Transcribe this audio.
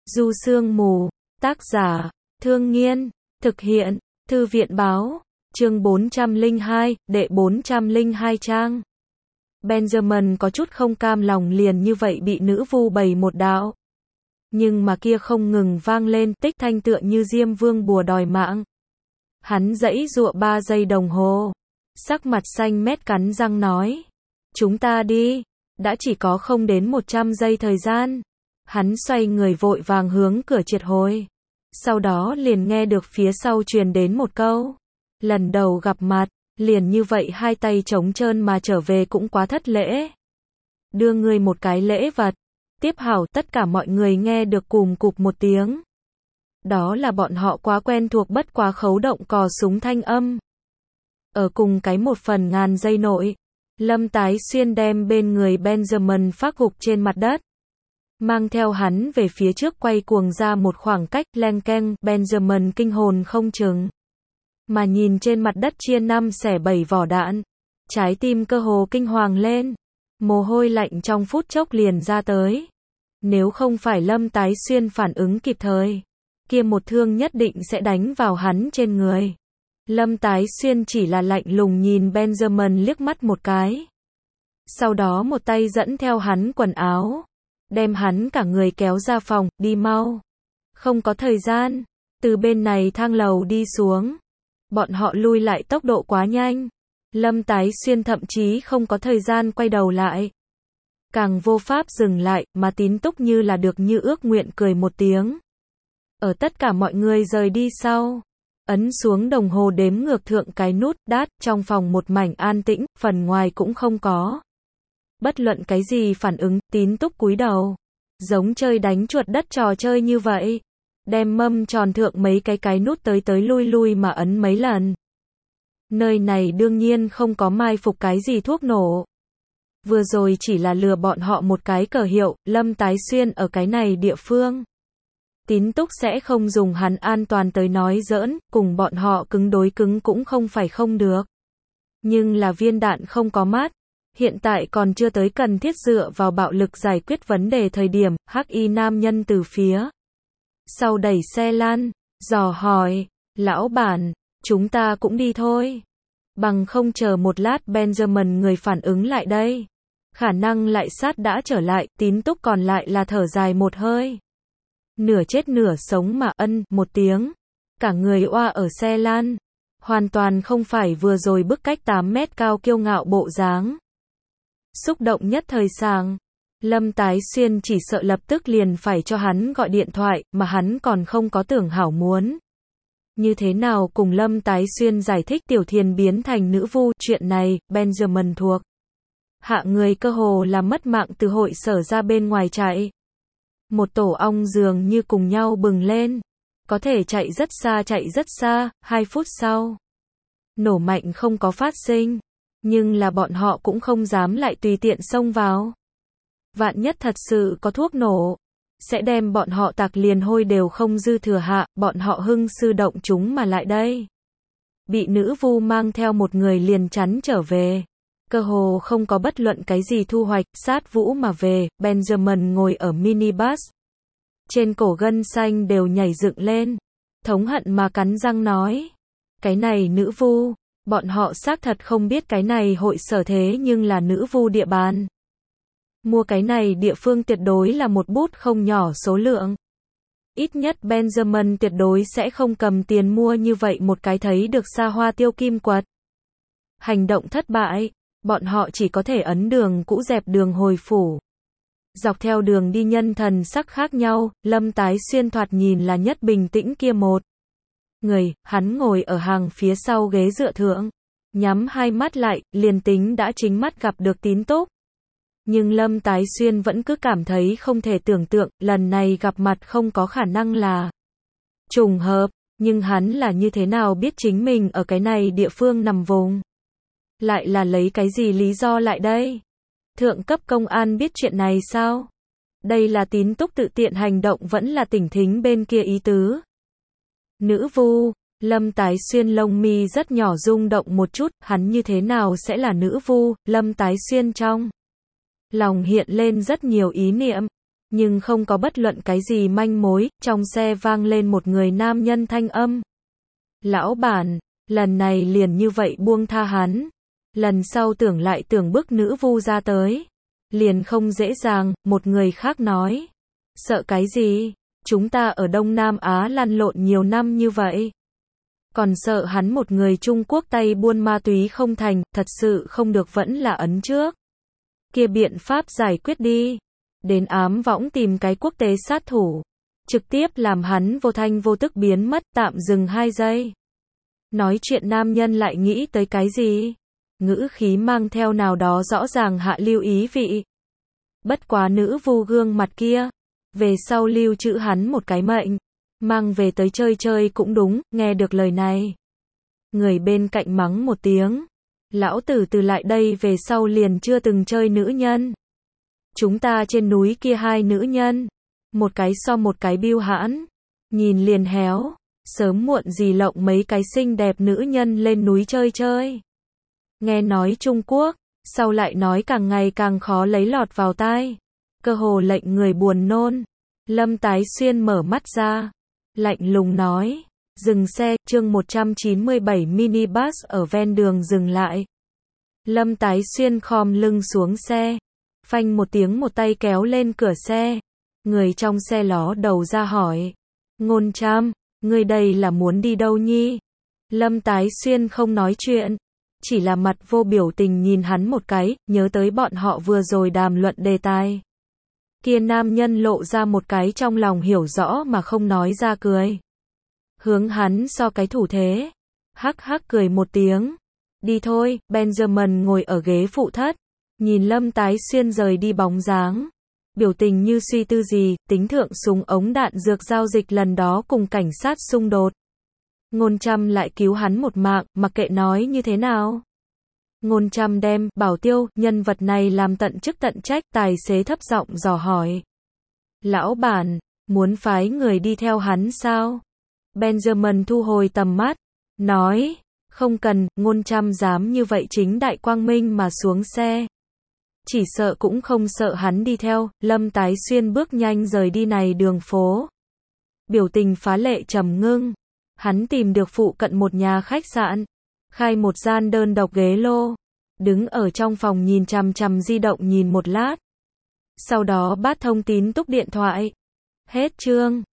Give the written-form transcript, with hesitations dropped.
Du Sương Mù, tác giả, Thương Nghiên, thực hiện, Thư viện báo, chương 402, đệ 402 trang. Benjamin có chút không cam lòng liền như vậy bị nữ vu bày một đạo. Nhưng mà kia không ngừng vang lên, tích thanh tựa như Diêm Vương bùa đòi mạng. Hắn giãy giụa 3 giây đồng hồ. Sắc mặt xanh mét cắn răng nói. Chúng ta đi. Đã chỉ có không đến 100 giây thời gian. Hắn xoay người vội vàng hướng cửa triệt hồi. Sau đó liền nghe được phía sau truyền đến một câu. Lần đầu gặp mặt, liền như vậy hai tay trống trơn mà trở về cũng quá thất lễ. Đưa ngươi một cái lễ vật. Tiếp hảo, tất cả mọi người nghe được cùm cụp một tiếng. Đó là bọn họ quá quen thuộc bất quá khấu động cò súng thanh âm. Ở cùng cái 1/1000 giây nội, Lâm Tái Xuyên đem bên người Benjamin phác gục trên mặt đất. Mang theo hắn về phía trước quay cuồng ra một khoảng cách, leng keng, Benjamin kinh hồn không chừng. Mà nhìn trên mặt đất chia 5 xẻ 7 vỏ đạn. Trái tim cơ hồ kinh hoàng lên. Mồ hôi lạnh trong phút chốc liền ra tới. Nếu không phải Lâm Tái Xuyên phản ứng kịp thời, kia một thương nhất định sẽ đánh vào hắn trên người. Lâm Tái Xuyên chỉ là lạnh lùng nhìn Benjamin liếc mắt một cái. Sau đó một tay dẫn theo hắn quần áo, đem hắn cả người kéo ra phòng, đi mau. Không có thời gian, từ bên này thang lầu đi xuống. Bọn họ lui lại tốc độ quá nhanh. Lâm Tái Xuyên thậm chí không có thời gian quay đầu lại. Càng vô pháp dừng lại, mà Tín Túc như là được như ước nguyện cười một tiếng. Ở tất cả mọi người rời đi sau, ấn xuống đồng hồ đếm ngược thượng cái nút, đát, trong phòng một mảnh an tĩnh, phần ngoài cũng không có. Bất luận cái gì phản ứng, Tín Túc cúi đầu. Giống chơi đánh chuột đất trò chơi như vậy. Đem mâm tròn thượng mấy cái nút tới lui lui mà ấn mấy lần. Nơi này đương nhiên không có mai phục cái gì thuốc nổ. Vừa rồi chỉ là lừa bọn họ một cái cờ hiệu, Lâm Tái Xuyên ở cái này địa phương. Tín Túc sẽ không dùng hắn an toàn tới nói giỡn, cùng bọn họ cứng đối cứng cũng không phải không được. Nhưng là viên đạn không có mát. Hiện tại còn chưa tới cần thiết dựa vào bạo lực giải quyết vấn đề thời điểm, hắc y nam nhân từ phía sau đẩy xe lan, dò hỏi, lão bản, chúng ta cũng đi thôi. Bằng không chờ một lát Benjamin người phản ứng lại đây. Khả năng lại sát đã trở lại, Tín Túc còn lại là thở dài một hơi. Nửa chết nửa sống mà ân, một tiếng. Cả người oa ở xe lan. Hoàn toàn không phải vừa rồi bức cách 8 mét cao kiêu ngạo bộ dáng. Xúc động nhất thời sàng. Lâm Tái Xuyên chỉ sợ lập tức liền phải cho hắn gọi điện thoại, mà hắn còn không có tưởng hảo muốn. Như thế nào cùng Lâm Tái Xuyên giải thích Tiểu Thiền biến thành nữ vu, chuyện này, Benjamin thuộc. Hạ người cơ hồ là mất mạng từ hội sở ra bên ngoài chạy. Một tổ ong dường như cùng nhau bừng lên. Có thể chạy rất xa, 2 phút sau. Nổ mạnh không có phát sinh. Nhưng là bọn họ cũng không dám lại tùy tiện xông vào. Vạn nhất thật sự có thuốc nổ, sẽ đem bọn họ tạc liền hôi đều không dư thừa hạ, bọn họ hưng sư động chúng mà lại đây. Bị nữ vu mang theo một người liền chắn trở về. Cơ hồ không có bất luận cái gì thu hoạch, sát vũ mà về, Benjamin ngồi ở minibus. Trên cổ gân xanh đều nhảy dựng lên. Thống hận mà cắn răng nói. Cái này nữ vu, bọn họ xác thật không biết cái này hội sở thế nhưng là nữ vu địa bàn. Mua cái này địa phương tuyệt đối là một bút không nhỏ số lượng. Ít nhất Benjamin tuyệt đối sẽ không cầm tiền mua như vậy một cái thấy được xa hoa tiêu kim quật. Hành động thất bại, bọn họ chỉ có thể ấn đường cũ dẹp đường hồi phủ. Dọc theo đường đi nhân thần sắc khác nhau, Lâm Tái Xuyên thoạt nhìn là nhất bình tĩnh kia một người, hắn ngồi ở hàng phía sau ghế dựa thượng, nhắm hai mắt lại, liền tính đã chính mắt gặp được Tín Túc. Nhưng Lâm Tái Xuyên vẫn cứ cảm thấy không thể tưởng tượng, lần này gặp mặt không có khả năng là trùng hợp, nhưng hắn là như thế nào biết chính mình ở cái này địa phương nằm vùng. Lại là lấy cái gì lý do lại đây? Thượng cấp công an biết chuyện này sao? Đây là Tín Túc tự tiện hành động vẫn là tỉnh thính bên kia ý tứ? Nữ vu, Lâm Tái Xuyên lông mi rất nhỏ rung động một chút, hắn như thế nào sẽ là nữ vu, Lâm Tái Xuyên trong lòng hiện lên rất nhiều ý niệm. Nhưng không có bất luận cái gì manh mối, trong xe vang lên một người nam nhân thanh âm. Lão bản, lần này liền như vậy buông tha hắn. Lần sau tưởng lại tưởng bức nữ vu ra tới. Liền không dễ dàng, một người khác nói. Sợ cái gì? Chúng ta ở Đông Nam Á lăn lộn nhiều năm như vậy. Còn sợ hắn một người Trung Quốc tay buôn ma túy không thành, thật sự không được vẫn là ấn trước. Kia biện pháp giải quyết đi. Đến ám võng tìm cái quốc tế sát thủ. Trực tiếp làm hắn vô thanh vô tức biến mất, tạm dừng 2 giây. Nói chuyện nam nhân lại nghĩ tới cái gì? Ngữ khí mang theo nào đó rõ ràng hạ lưu ý vị. Bất quá nữ vu gương mặt kia. Về sau lưu trữ hắn một cái mệnh. Mang về tới chơi chơi cũng đúng, nghe được lời này. Người bên cạnh mắng một tiếng. Lão tử từ lại đây về sau liền chưa từng chơi nữ nhân. Chúng ta trên núi kia 2 nữ nhân. Một cái so một cái biêu hãn. Nhìn liền héo. Sớm muộn gì lộng mấy cái xinh đẹp nữ nhân lên núi chơi chơi. Nghe nói Trung Quốc, sau lại nói càng ngày càng khó lấy lọt vào tai. Cơ hồ lệnh người buồn nôn. Lâm Tái Xuyên mở mắt ra. Lạnh lùng nói. Dừng xe, chương 197 minibus ở ven đường dừng lại. Lâm Tái Xuyên khom lưng xuống xe. Phanh một tiếng một tay kéo lên cửa xe. Người trong xe ló đầu ra hỏi. Ngôn Trâm, người đây là muốn đi đâu nhi? Lâm Tái Xuyên không nói chuyện. Chỉ là mặt vô biểu tình nhìn hắn một cái, nhớ tới bọn họ vừa rồi đàm luận đề tài. Kia nam nhân lộ ra một cái trong lòng hiểu rõ mà không nói ra cười. Hướng hắn so cái thủ thế. Hắc hắc cười một tiếng. Đi thôi, Benjamin ngồi ở ghế phụ thất. Nhìn Lâm Tái Xuyên rời đi bóng dáng. Biểu tình như suy tư gì, tính thượng súng ống đạn dược giao dịch lần đó cùng cảnh sát xung đột. Ngôn Trâm lại cứu hắn một mạng, mặc kệ nói như thế nào. Ngôn Trâm đem, Bảo Tiêu, nhân vật này làm tận chức tận trách, tài xế thấp giọng dò hỏi. Lão bản, muốn phái người đi theo hắn sao? Benjamin thu hồi tầm mắt, nói, không cần, Ngôn Trâm dám như vậy chính đại quang minh mà xuống xe. Chỉ sợ cũng không sợ hắn đi theo, Lâm Tái Xuyên bước nhanh rời đi này đường phố. Biểu tình phá lệ trầm ngưng. Hắn tìm được phụ cận một nhà khách sạn. Khai một gian đơn độc ghế lô. Đứng ở trong phòng nhìn chằm chằm di động nhìn một lát. Sau đó bắt thông tín túc điện thoại. Hết chương.